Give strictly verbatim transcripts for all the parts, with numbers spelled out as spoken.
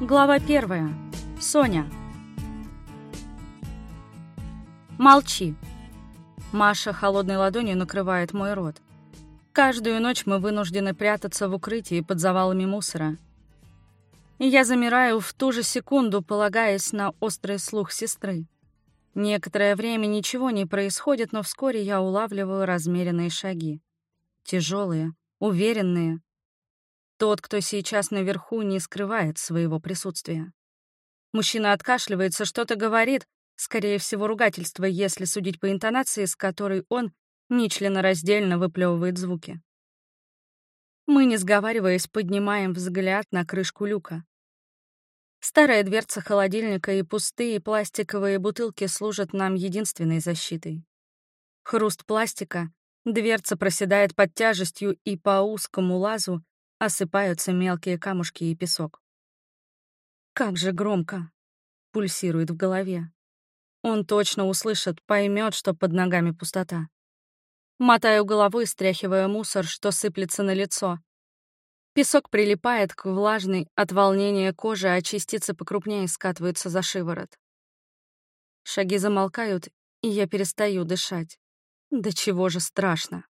Глава первая. Соня. Молчи. Маша холодной ладонью накрывает мой рот. Каждую ночь мы вынуждены прятаться в укрытии под завалами мусора. И я замираю в ту же секунду, полагаясь на острый слух сестры. Некоторое время ничего не происходит, но вскоре я улавливаю размеренные шаги. Тяжелые, уверенные. Тот, кто сейчас наверху, не скрывает своего присутствия. Мужчина откашливается, что-то говорит, скорее всего, ругательство, если судить по интонации, с которой он нечленораздельно выплевывает звуки. Мы, не сговариваясь, поднимаем взгляд на крышку люка. Старая дверца холодильника и пустые пластиковые бутылки служат нам единственной защитой. Хруст пластика, дверца проседает под тяжестью, и по узкому лазу осыпаются мелкие камушки и песок. Как же громко пульсирует в голове. Он точно услышит, поймет, что под ногами пустота. Мотаю головой, стряхивая мусор, что сыплется на лицо. Песок прилипает к влажной от волнения коже, а частицы покрупнее скатываются за шиворот. Шаги замолкают, и я перестаю дышать. Да чего же страшно.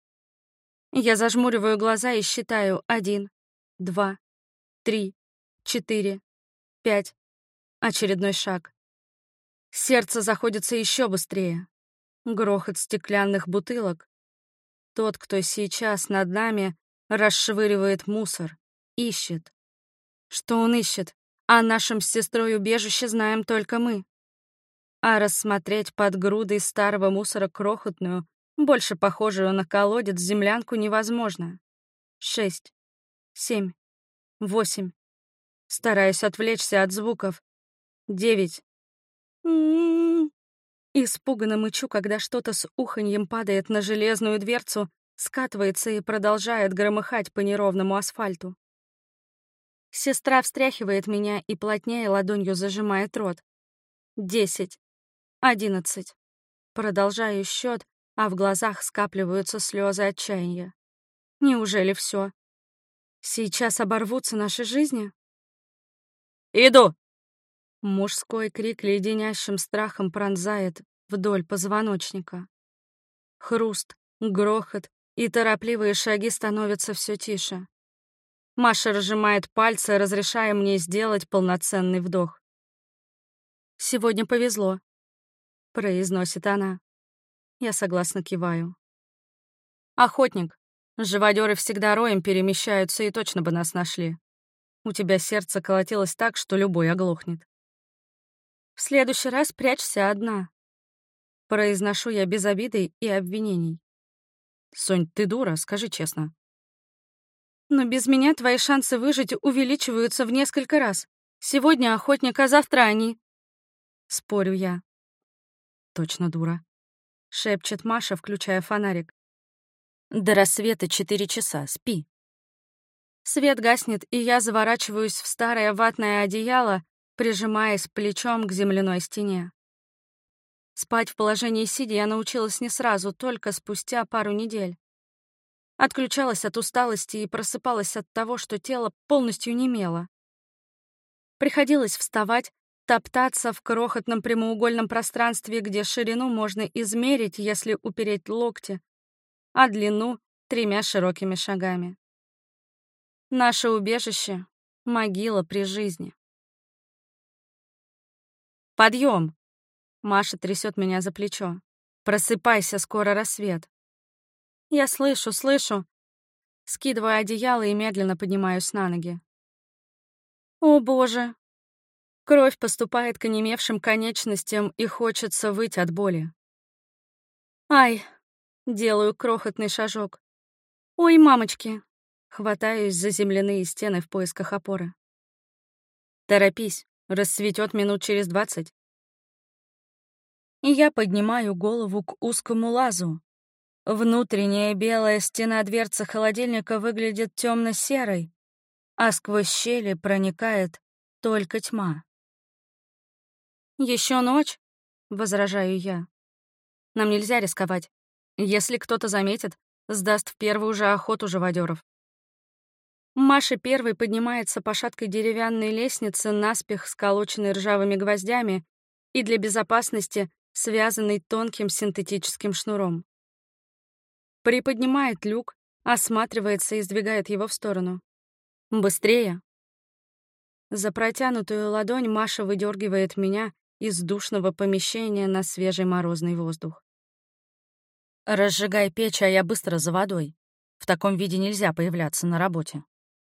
Я зажмуриваю глаза и считаю один, два, три, четыре, пять. Очередной шаг. Сердце заходится еще быстрее. Грохот стеклянных бутылок. Тот, кто сейчас над нами, расшвыривает мусор, ищет. Что он ищет? О нашем с сестрой убежище знаем только мы. А рассмотреть под грудой старого мусора крохотную, больше похожую на колодец, землянку невозможно. Шесть, семь, восемь. Стараюсь отвлечься от звуков. Девять. М-м-м. Испуганно мычу, когда что-то с уханьем падает на железную дверцу, скатывается и продолжает громыхать по неровному асфальту. Сестра встряхивает меня и плотнее ладонью зажимает рот. Десять. Одиннадцать. Продолжаю счет, а в глазах скапливаются слезы отчаяния. Неужели все? Сейчас оборвутся наши жизни? «Иду!» Мужской крик леденящим страхом пронзает вдоль позвоночника. Хруст, грохот и торопливые шаги становятся все тише. Маша разжимает пальцы, разрешая мне сделать полноценный вдох. «Сегодня повезло», — произносит она. Я согласно киваю. «Охотник, живодеры всегда роем перемещаются и точно бы нас нашли. У тебя сердце колотилось так, что любой оглохнет. В следующий раз прячься одна», — произношу я без обиды и обвинений. «Сонь, ты дура, скажи честно». «Но без меня твои шансы выжить увеличиваются в несколько раз. Сегодня охотник, а завтра они». Спорю я. «Точно дура», — шепчет Маша, включая фонарик. «До рассвета четыре часа, спи». Свет гаснет, и я заворачиваюсь в старое ватное одеяло, прижимаясь плечом к земляной стене. Спать в положении сидя я научилась не сразу, только спустя пару недель. Отключалась от усталости и просыпалась от того, что тело полностью немело. Приходилось вставать, топтаться в крохотном прямоугольном пространстве, где ширину можно измерить, если упереть локти, а длину — тремя широкими шагами. Наше убежище — могила при жизни. «Подъем!» — Маша трясет меня за плечо. «Просыпайся, скоро рассвет». Я слышу, слышу. Скидываю одеяло и медленно поднимаюсь на ноги. О, Боже! Кровь поступает к онемевшим конечностям, и хочется выть от боли. Ай! Делаю крохотный шажок. Ой, мамочки! Хватаюсь за земляные стены в поисках опоры. Торопись, рассветет минут через двадцать. И я поднимаю голову к узкому лазу. Внутренняя белая стена дверцы холодильника выглядит темно-серой, а сквозь щели проникает только тьма. «Еще ночь?» — возражаю я. «Нам нельзя рисковать. Если кто-то заметит, сдаст в первую же охоту живодеров». Маша первой поднимается по шаткой деревянной лестнице, наспех сколоченной ржавыми гвоздями и для безопасности связанной тонким синтетическим шнуром. Приподнимает люк, осматривается и сдвигает его в сторону. «Быстрее!» За протянутую ладонь Маша выдергивает меня из душного помещения на свежий морозный воздух. «Разжигай печь, а я быстро за водой. В таком виде нельзя появляться на работе».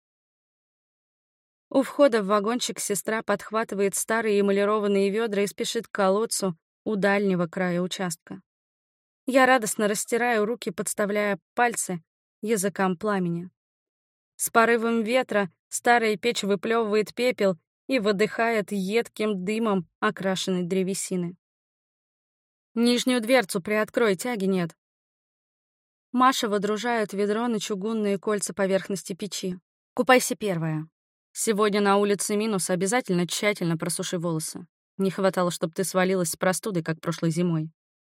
У входа в вагончик сестра подхватывает старые эмалированные ведра и спешит к колодцу у дальнего края участка. Я радостно растираю руки, подставляя пальцы языкам пламени. С порывом ветра старая печь выплевывает пепел и выдыхает едким дымом окрашенной древесины. «Нижнюю дверцу приоткрой, тяги нет». Маша водружает ведро на чугунные кольца поверхности печи. «Купайся первая. Сегодня на улице минус, обязательно тщательно просуши волосы. Не хватало, чтобы ты свалилась с простудой, как прошлой зимой».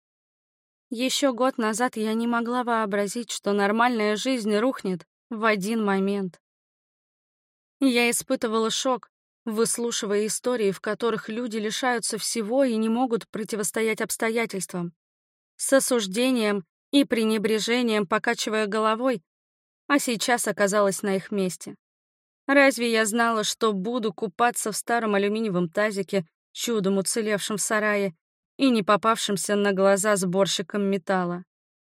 Еще год назад я не могла вообразить, что нормальная жизнь рухнет в один момент. Я испытывала шок, выслушивая истории, в которых люди лишаются всего и не могут противостоять обстоятельствам. С осуждением и пренебрежением покачивая головой, а сейчас оказалась на их месте. Разве я знала, что буду купаться в старом алюминиевом тазике, чудом уцелевшем в сарае и не попавшимся на глаза сборщиком металла?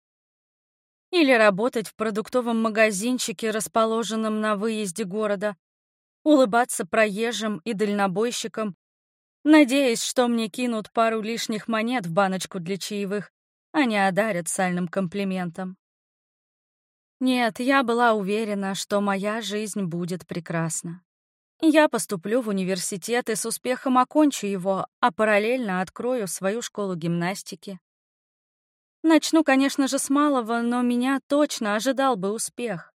Или работать в продуктовом магазинчике, расположенном на выезде города, улыбаться проезжим и дальнобойщикам, надеясь, что мне кинут пару лишних монет в баночку для чаевых, а не одарят сальным комплиментом. Нет, я была уверена, что моя жизнь будет прекрасна. Я поступлю в университет и с успехом окончу его, а параллельно открою свою школу гимнастики. Начну, конечно же, с малого, но меня точно ожидал бы успех.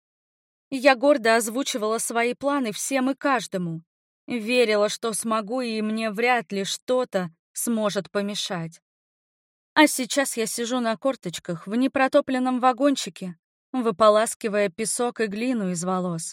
Я гордо озвучивала свои планы всем и каждому. Верила, что смогу, и мне вряд ли что-то сможет помешать. А сейчас я сижу на корточках в непротопленном вагончике, выполаскивая песок и глину из волос.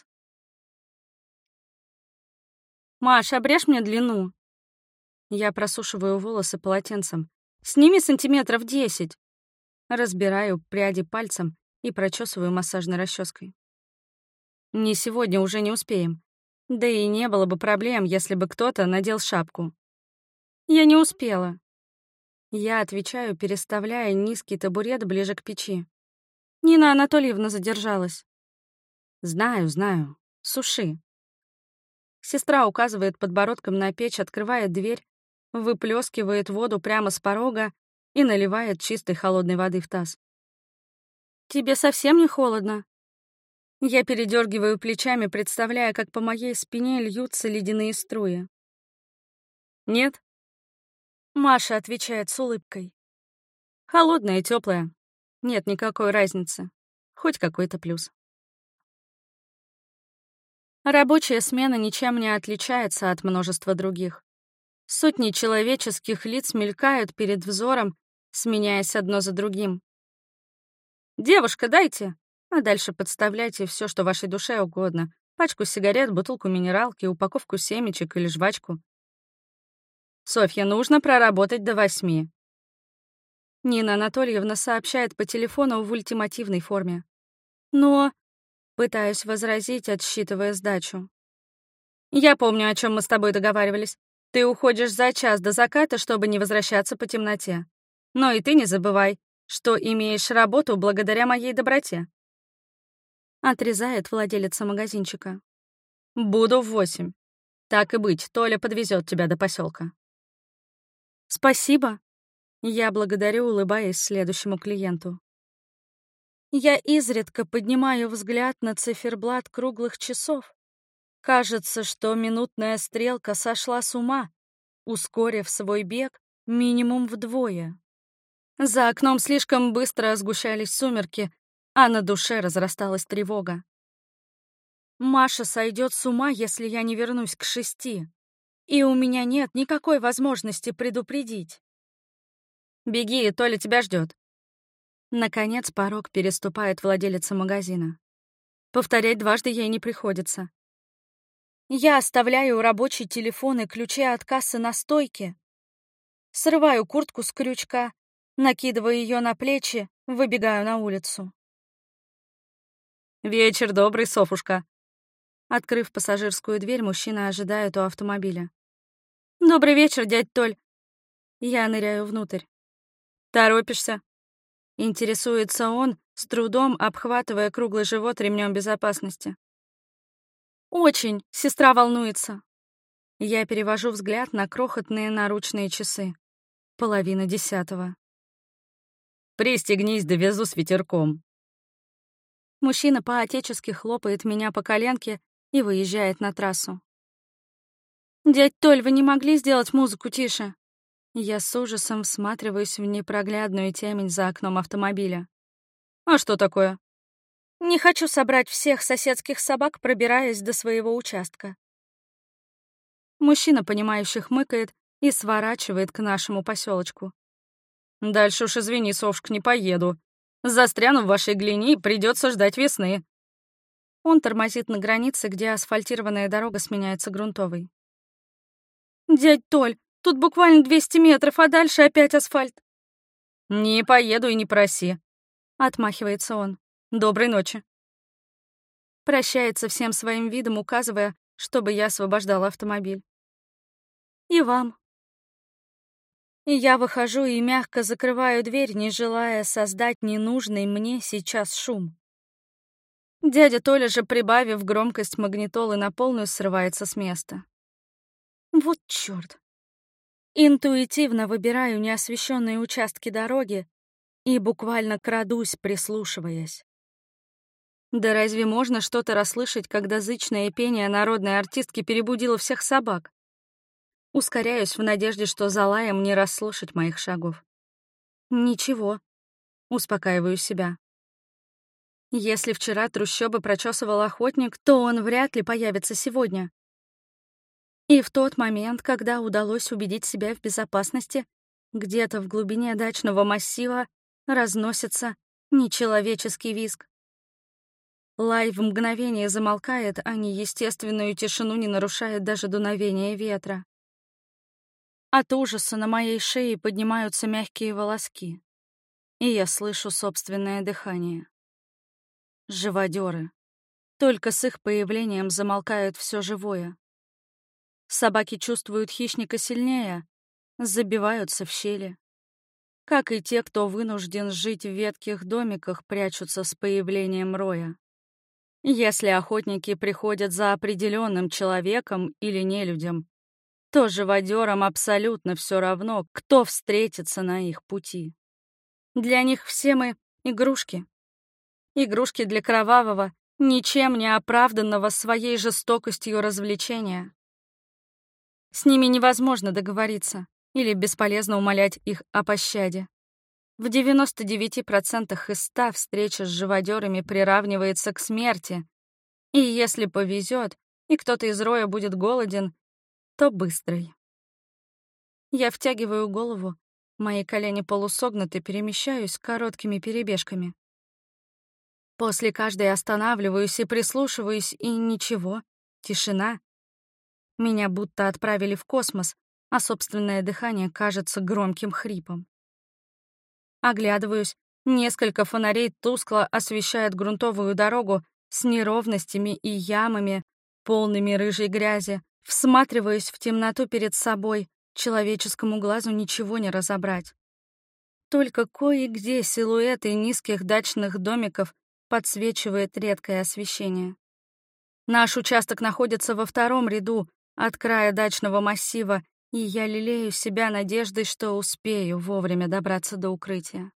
«Маш, обрежь мне длину». Я просушиваю волосы полотенцем. «Сними сантиметров десять». Разбираю пряди пальцем и прочесываю массажной расческой. Не сегодня, уже не успеем. Да и не было бы проблем, если бы кто-то надел шапку. Я не успела. Я отвечаю, переставляя низкий табурет ближе к печи. Нина Анатольевна задержалась. Знаю, знаю. Суши. Сестра указывает подбородком на печь, открывает дверь, выплескивает воду прямо с порога и наливает чистой холодной воды в таз. «Тебе совсем не холодно?» Я передергиваю плечами, представляя, как по моей спине льются ледяные струи. «Нет?» Маша отвечает с улыбкой. «Холодная и теплая. Нет никакой разницы. Хоть какой-то плюс». Рабочая смена ничем не отличается от множества других. Сотни человеческих лиц мелькают перед взором, сменяясь одно за другим. «Девушка, дайте!» А дальше подставляйте все, что вашей душе угодно. Пачку сигарет, бутылку минералки, упаковку семечек или жвачку. «Софья, нужно проработать до восьми». Нина Анатольевна сообщает по телефону в ультимативной форме. «Но...» Пытаюсь возразить, отсчитывая сдачу. «Я помню, о чем мы с тобой договаривались. Ты уходишь за час до заката, чтобы не возвращаться по темноте. Но и ты не забывай, что имеешь работу благодаря моей доброте». Отрезает владелица магазинчика. «Буду в восемь. Так и быть, Толя подвезет тебя до поселка». «Спасибо». Я благодарю, улыбаясь следующему клиенту. Я изредка поднимаю взгляд на циферблат круглых часов. Кажется, что минутная стрелка сошла с ума, ускорив свой бег минимум вдвое. За окном слишком быстро сгущались сумерки, а на душе разрасталась тревога. Маша сойдет с ума, если я не вернусь к шести, и у меня нет никакой возможности предупредить. «Беги, Толя тебя ждет». Наконец порог переступает владелица магазина. Повторять дважды ей не приходится. Я оставляю рабочий телефон и ключи от кассы на стойке. Срываю куртку с крючка, накидываю ее на плечи, выбегаю на улицу. «Вечер добрый, Софушка». Открыв пассажирскую дверь, мужчина ожидает у автомобиля. «Добрый вечер, дядь Толь». Я ныряю внутрь. «Торопишься?» Интересуется он, с трудом обхватывая круглый живот ремнем безопасности. «Очень, сестра волнуется». Я перевожу взгляд на крохотные наручные часы. Половина десятого. «Пристегнись, довезу с ветерком». Мужчина по-отечески хлопает меня по коленке и выезжает на трассу. «Дядь Толь, вы не могли сделать музыку тише?» Я с ужасом всматриваюсь в непроглядную темень за окном автомобиля. «А что такое?» «Не хочу собрать всех соседских собак, пробираясь до своего участка». Мужчина, понимающе хмыкает и сворачивает к нашему поселочку. «Дальше уж извини, Совушка, не поеду. Застряну в вашей глине и придется ждать весны». Он тормозит на границе, где асфальтированная дорога сменяется грунтовой. «Дядь Толь, тут буквально двести метров, а дальше опять асфальт». «Не поеду и не проси», — отмахивается он. «Доброй ночи». Прощается всем своим видом, указывая, чтобы я освобождала автомобиль. «И вам». И я выхожу и мягко закрываю дверь, не желая создать ненужный мне сейчас шум. Дядя Толя же, прибавив громкость магнитолы на полную, срывается с места. Вот чёрт. Интуитивно выбираю неосвещенные участки дороги и буквально крадусь, прислушиваясь. Да разве можно что-то расслышать, когда зычное пение народной артистки перебудило всех собак? Ускоряюсь в надежде, что за лаем не расслышать моих шагов. Ничего. Успокаиваю себя. Если вчера трущобы прочесывал охотник, то он вряд ли появится сегодня. И в тот момент, когда удалось убедить себя в безопасности, где-то в глубине дачного массива разносится нечеловеческий визг. Лай в мгновение замолкает, а неестественную тишину не нарушает даже дуновение ветра. От ужаса на моей шее поднимаются мягкие волоски, и я слышу собственное дыхание. Живодеры. Только с их появлением замолкает все живое. Собаки чувствуют хищника сильнее, забиваются в щели. Как и те, кто вынужден жить в ветхих домиках, прячутся с появлением роя. Если охотники приходят за определенным человеком или нелюдям, то живодерам абсолютно все равно, кто встретится на их пути. Для них все мы — игрушки. Игрушки для кровавого, ничем не оправданного своей жестокостью развлечения. С ними невозможно договориться или бесполезно умолять их о пощаде. В девяноста девяти процентах из ста встреча с живодерами приравнивается к смерти, и если повезет, и кто-то из роя будет голоден, то быстрый. Я втягиваю голову, мои колени полусогнуты, перемещаюсь короткими перебежками. После каждой останавливаюсь и прислушиваюсь, и ничего, тишина. Меня будто отправили в космос, а собственное дыхание кажется громким хрипом. Оглядываюсь, несколько фонарей тускло освещают грунтовую дорогу с неровностями и ямами, полными рыжей грязи. Всматриваюсь в темноту перед собой, человеческому глазу ничего не разобрать. Только кое-где силуэты низких дачных домиков подсвечивает редкое освещение. Наш участок находится во втором ряду от края дачного массива, и я лелею себя надеждой, что успею вовремя добраться до укрытия.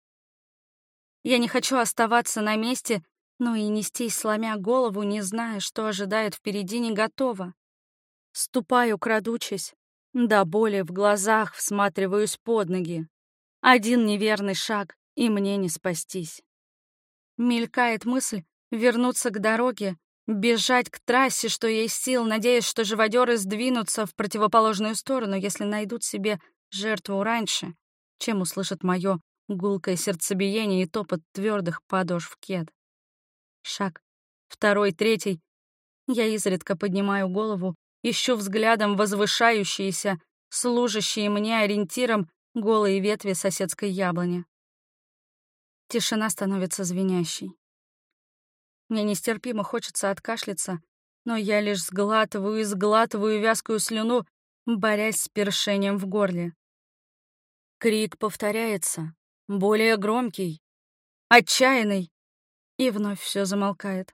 Я не хочу оставаться на месте, но и нестись, сломя голову, не зная, что ожидает впереди, не готова. Ступаю, крадучись, до боли в глазах всматриваюсь под ноги. Один неверный шаг, и мне не спастись. Мелькает мысль вернуться к дороге, бежать к трассе, что есть сил, надеясь, что живодеры сдвинутся в противоположную сторону, если найдут себе жертву раньше, чем услышат мое гулкое сердцебиение и топот твердых подошв кед. Шаг, второй, третий. Я изредка поднимаю голову, ищу взглядом возвышающиеся, служащие мне ориентиром голые ветви соседской яблони. Тишина становится звенящей. Мне нестерпимо хочется откашляться, но я лишь сглатываю и сглатываю вязкую слюну, борясь с першением в горле. Крик повторяется, более громкий, отчаянный, и вновь все замолкает.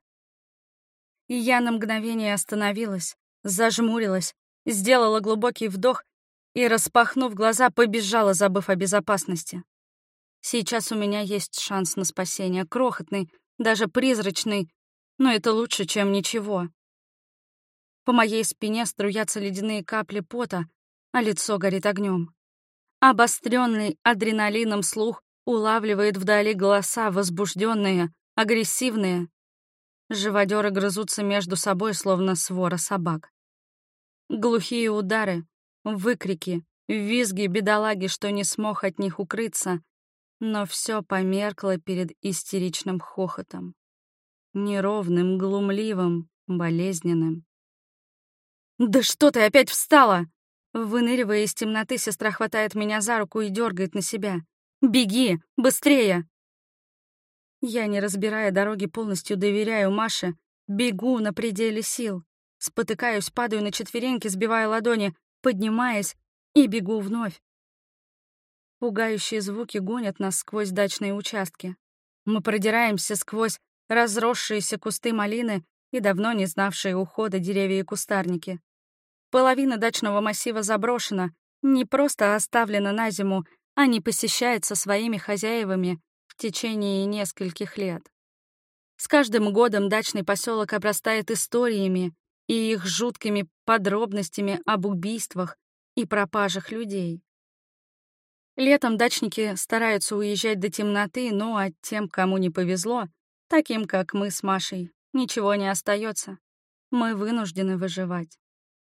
И я на мгновение остановилась, зажмурилась, сделала глубокий вдох и, распахнув глаза, побежала, забыв о безопасности. Сейчас у меня есть шанс на спасение, крохотный, даже призрачный, но это лучше, чем ничего. По моей спине струятся ледяные капли пота, а лицо горит огнем. Обостренный адреналином слух улавливает вдали голоса, возбужденные, агрессивные. Живодеры грызутся между собой, словно свора собак. Глухие удары, выкрики, визги бедолаги, что не смог от них укрыться, но все померкло перед истеричным хохотом. Неровным, глумливым, болезненным. «Да что ты опять встала?» Выныривая из темноты, сестра хватает меня за руку и дергает на себя. «Беги! Быстрее!» Я, не разбирая дороги, полностью доверяю Маше, бегу на пределе сил. Спотыкаюсь, падаю на четвереньки, сбивая ладони, поднимаясь и бегу вновь. Пугающие звуки гонят нас сквозь дачные участки. Мы продираемся сквозь разросшиеся кусты малины и давно не знавшие ухода деревья и кустарники. Половина дачного массива заброшена, не просто оставлена на зиму, а не посещается своими хозяевами в течение нескольких лет. С каждым годом дачный поселок обрастает историями и их жуткими подробностями об убийствах и пропажах людей. Летом дачники стараются уезжать до темноты, но а тем, кому не повезло, таким, как мы с Машей, ничего не остается. Мы вынуждены выживать.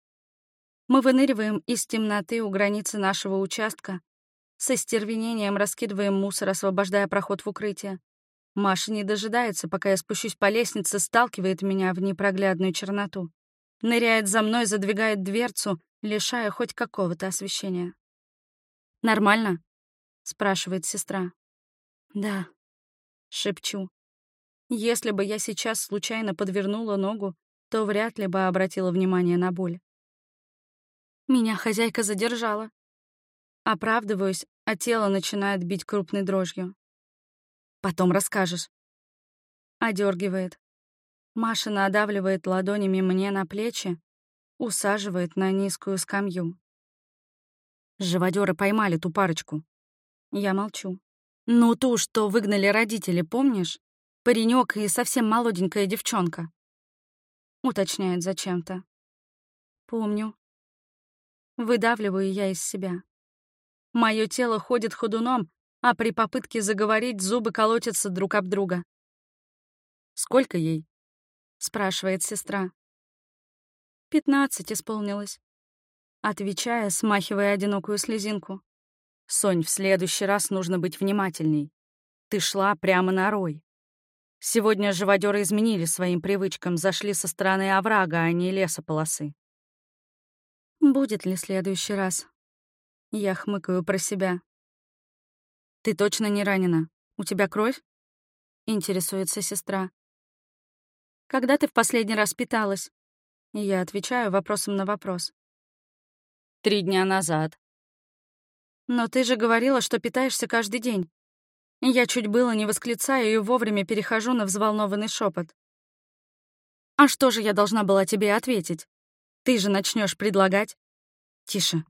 Мы выныриваем из темноты у границы нашего участка, со стервенением раскидываем мусор, освобождая проход в укрытие. Маша не дожидается, пока я спущусь по лестнице, сталкивает меня в непроглядную черноту. Ныряет за мной, задвигает дверцу, лишая хоть какого-то освещения. «Нормально?» — спрашивает сестра. «Да», — шепчу. Если бы я сейчас случайно подвернула ногу, то вряд ли бы обратила внимание на боль. Меня хозяйка задержала. Оправдываюсь, а тело начинает бить крупной дрожью. «Потом расскажешь». Одергивает. Маша надавливает ладонями мне на плечи, усаживает на низкую скамью. Живодеры поймали ту парочку. Я молчу. «Ну ту, что выгнали родители, помнишь? Паренек и совсем молоденькая девчонка». Уточняет зачем-то. «Помню». Выдавливаю я из себя. Мое тело ходит ходуном, а при попытке заговорить зубы колотятся друг об друга. «Сколько ей?» — спрашивает сестра. «Пятнадцать исполнилось», — отвечая, смахивая одинокую слезинку. «Сонь, в следующий раз нужно быть внимательней. Ты шла прямо на рой. Сегодня живодеры изменили своим привычкам, зашли со стороны оврага, а не лесополосы». «Будет ли следующий раз?» Я хмыкаю про себя. «Ты точно не ранена? У тебя кровь?» — интересуется сестра. «Когда ты в последний раз питалась?» Я отвечаю вопросом на вопрос. «Три дня назад». «Но ты же говорила, что питаешься каждый день». Я чуть было не восклицаю и вовремя перехожу на взволнованный шепот. «А что же я должна была тебе ответить? Ты же начнешь предлагать?» «Тише».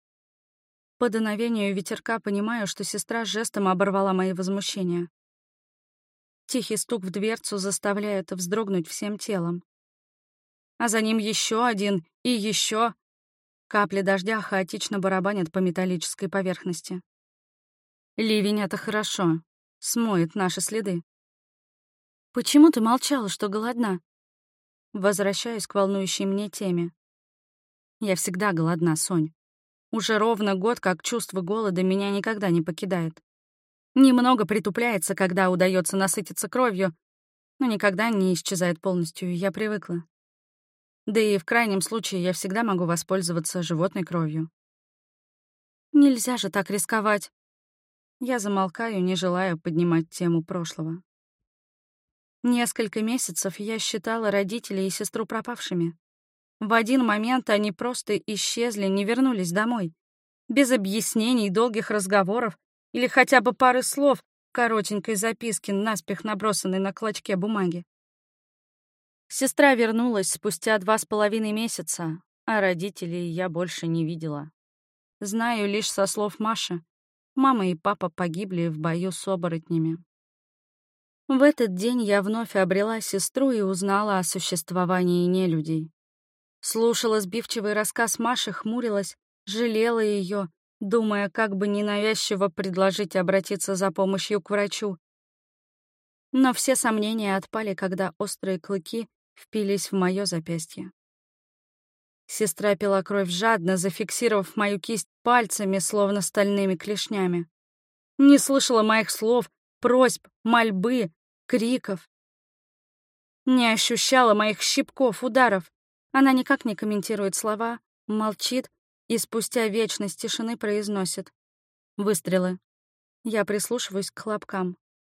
По дуновению ветерка понимаю, что сестра жестом оборвала мои возмущения. Тихий стук в дверцу заставляет вздрогнуть всем телом. А за ним еще один и еще. Капли дождя хаотично барабанят по металлической поверхности. Ливень — это хорошо. Смоет наши следы. «Почему ты молчала, что голодна?» Возвращаюсь к волнующей мне теме. Я всегда голодна, Сонь. Уже ровно год, как чувство голода меня никогда не покидает. Немного притупляется, когда удается насытиться кровью, но никогда не исчезает полностью, и я привыкла. Да и в крайнем случае я всегда могу воспользоваться животной кровью. Нельзя же так рисковать. Я замолкаю, не желая поднимать тему прошлого. Несколько месяцев я считала родителей и сестру пропавшими. В один момент они просто исчезли, не вернулись домой. Без объяснений, долгих разговоров или хотя бы пары слов, коротенькой записки, наспех набросанной на клочке бумаги. Сестра вернулась спустя два с половиной месяца, а родителей я больше не видела. Знаю лишь со слов Маши. Мама и папа погибли в бою с оборотнями. В этот день я вновь обрела сестру и узнала о существовании нелюдей. Слушала сбивчивый рассказ Маши, хмурилась, жалела ее, думая, как бы ненавязчиво предложить обратиться за помощью к врачу. Но все сомнения отпали, когда острые клыки впились в мое запястье. Сестра пила кровь жадно, зафиксировав мою кисть пальцами, словно стальными клешнями. Не слышала моих слов, просьб, мольбы, криков. Не ощущала моих щипков, ударов. Она никак не комментирует слова, молчит и спустя вечность тишины произносит: выстрелы. Я прислушиваюсь к хлопкам.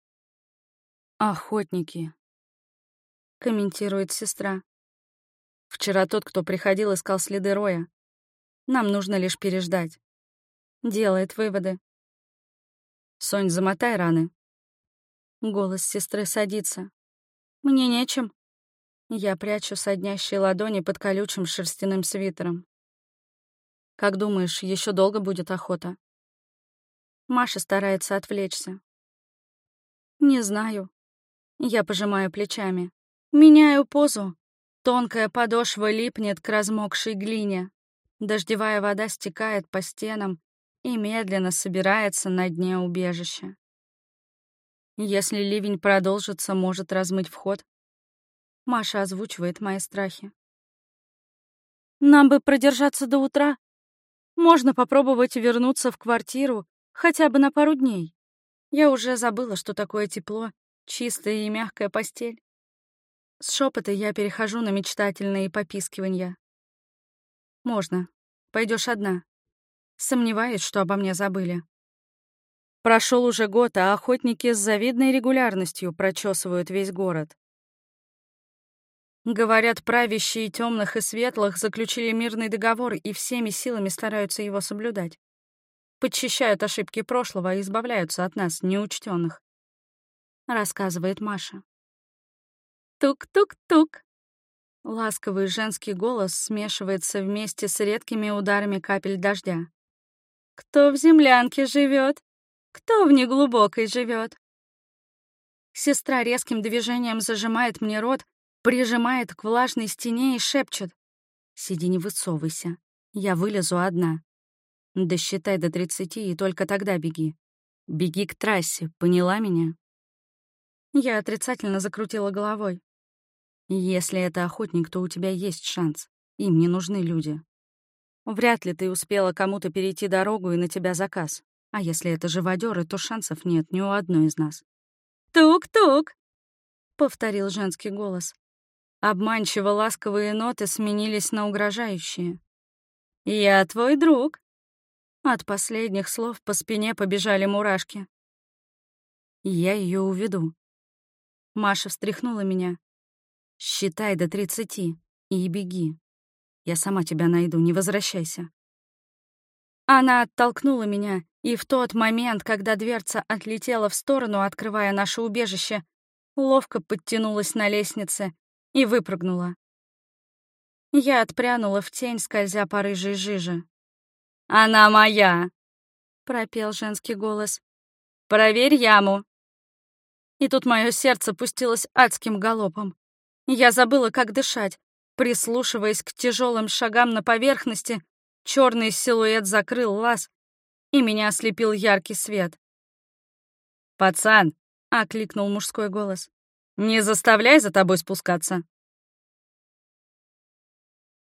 «Охотники», — комментирует сестра. «Вчера тот, кто приходил, искал следы Роя. Нам нужно лишь переждать». Делает выводы. «Сонь, замотай раны». Голос сестры садится. «Мне нечем». Я прячу соднящие ладони под колючим шерстяным свитером. «Как думаешь, еще долго будет охота?» Маша старается отвлечься. «Не знаю». Я пожимаю плечами. Меняю позу. Тонкая подошва липнет к размокшей глине. Дождевая вода стекает по стенам и медленно собирается на дне убежища. Если ливень продолжится, может размыть вход. Маша озвучивает мои страхи. Нам бы продержаться до утра. Можно попробовать вернуться в квартиру хотя бы на пару дней. Я уже забыла, что такое тепло, чистая и мягкая постель. С шепота я перехожу на мечтательные попискивания. Можно. Пойдешь одна. Сомневаюсь, что обо мне забыли. Прошел уже год, а охотники с завидной регулярностью прочесывают весь город. Говорят, правящие темных и светлых заключили мирный договор и всеми силами стараются его соблюдать. Подчищают ошибки прошлого и избавляются от нас, неучтенных. Рассказывает Маша. Тук-тук-тук. Ласковый женский голос смешивается вместе с редкими ударами капель дождя. Кто в землянке живет? Кто в неглубокой живет? Сестра резким движением зажимает мне рот, прижимает к влажной стене и шепчет: «Сиди, не высовывайся. Я вылезу одна. Досчитай до тридцати и только тогда беги. Беги к трассе, поняла меня?» Я отрицательно закрутила головой. «Если это охотник, то у тебя есть шанс. Им не нужны люди. Вряд ли ты успела кому-то перейти дорогу и на тебя заказ. А если это живодеры, то шансов нет ни у одной из нас». «Тук-тук!» — повторил женский голос. Обманчиво ласковые ноты сменились на угрожающие. «Я твой друг». От последних слов по спине побежали мурашки. «Я ее уведу». Маша встряхнула меня. «Считай до тридцати и беги. Я сама тебя найду, не возвращайся». Она оттолкнула меня, и в тот момент, когда дверца отлетела в сторону, открывая наше убежище, ловко подтянулась на лестнице и выпрыгнула. Я отпрянула в тень, скользя по рыжей жиже. «Она моя!» — пропел женский голос. «Проверь яму!» И тут мое сердце пустилось адским галопом. Я забыла, как дышать. Прислушиваясь к тяжелым шагам на поверхности, черный силуэт закрыл лаз, и меня ослепил яркий свет. «Пацан!» — окликнул мужской голос. «Не заставляй за тобой спускаться!»